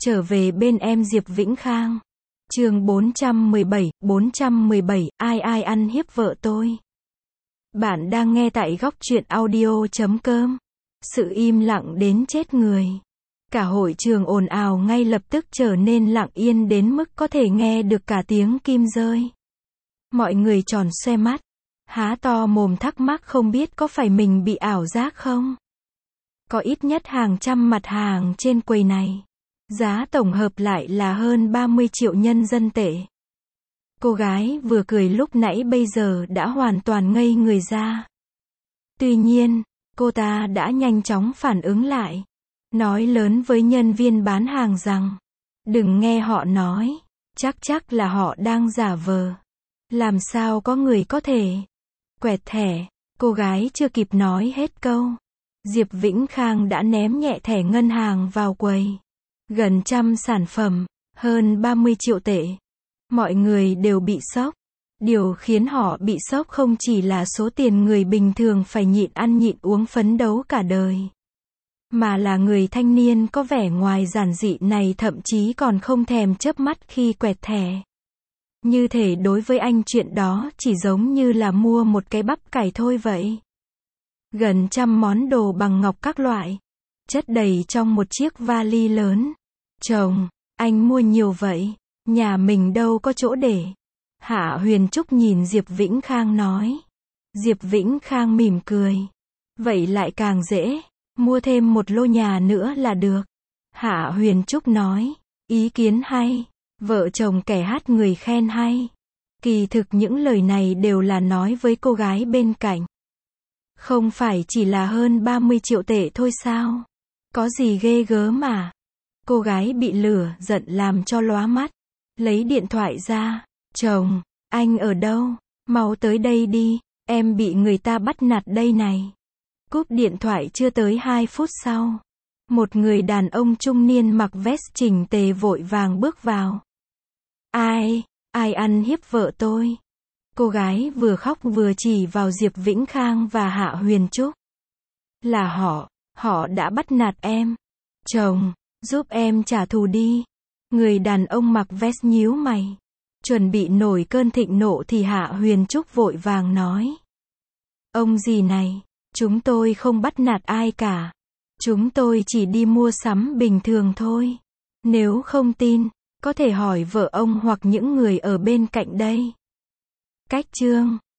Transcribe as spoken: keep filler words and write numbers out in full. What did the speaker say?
Trở về bên em Diệp Vĩnh Khang. Chương bốn trăm mười bảy, bốn trăm mười bảy, ai ai ăn hiếp vợ tôi. Bạn đang nghe tại góc truyện audio chấm com. Sự im lặng đến chết người. Cả hội trường ồn ào ngay lập tức trở nên lặng yên đến mức có thể nghe được cả tiếng kim rơi. Mọi người tròn xoe mắt, há to mồm thắc mắc không biết có phải mình bị ảo giác không. Có ít nhất hàng trăm mặt hàng trên quầy này. Giá tổng hợp lại là hơn ba mươi triệu nhân dân tệ. Cô gái vừa cười lúc nãy bây giờ đã hoàn toàn ngây người ra. Tuy nhiên, cô ta đã nhanh chóng phản ứng lại. Nói lớn với nhân viên bán hàng rằng, đừng nghe họ nói, chắc chắc là họ đang giả vờ. Làm sao có người có thể quẹt thẻ. Cô gái chưa kịp nói hết câu, Diệp Vĩnh Khang đã ném nhẹ thẻ ngân hàng vào quầy. Gần trăm sản phẩm, hơn ba mươi triệu tệ. Mọi người đều bị sốc. Điều khiến họ bị sốc không chỉ là số tiền người bình thường phải nhịn ăn nhịn uống phấn đấu cả đời, mà là người thanh niên có vẻ ngoài giản dị này thậm chí còn không thèm chớp mắt khi quẹt thẻ. Như thể đối với anh chuyện đó chỉ giống như là mua một cái bắp cải thôi vậy. Gần trăm món đồ bằng ngọc các loại, chất đầy trong một chiếc vali lớn. Chồng, anh mua nhiều vậy, nhà mình đâu có chỗ để. Hạ Huyền Trúc nhìn Diệp Vĩnh Khang nói. Diệp Vĩnh Khang mỉm cười. Vậy lại càng dễ, mua thêm một lô nhà nữa là được. Hạ Huyền Trúc nói. Ý kiến hay, vợ chồng kẻ hát người khen hay. Kỳ thực những lời này đều là nói với cô gái bên cạnh. Không phải chỉ là hơn ba mươi triệu tệ thôi sao? Có gì ghê gớm mà. Cô gái bị lửa giận làm cho lóa mắt. Lấy điện thoại ra. Chồng, anh ở đâu? Mau tới đây đi, em bị người ta bắt nạt đây này. Cúp điện thoại chưa tới hai phút sau. Một người đàn ông trung niên mặc vest chỉnh tề vội vàng bước vào. Ai, ai ăn hiếp vợ tôi? Cô gái vừa khóc vừa chỉ vào Diệp Vĩnh Khang và Hạ Huyền Trúc. Là họ, họ đã bắt nạt em. Chồng, giúp em trả thù đi. Người đàn ông mặc vest nhíu mày. Chuẩn bị nổi cơn thịnh nộ thì Hạ Huyền Trúc vội vàng nói. Ông gì này, chúng tôi không bắt nạt ai cả. Chúng tôi chỉ đi mua sắm bình thường thôi. Nếu không tin, có thể hỏi vợ ông hoặc những người ở bên cạnh đây. Cách chương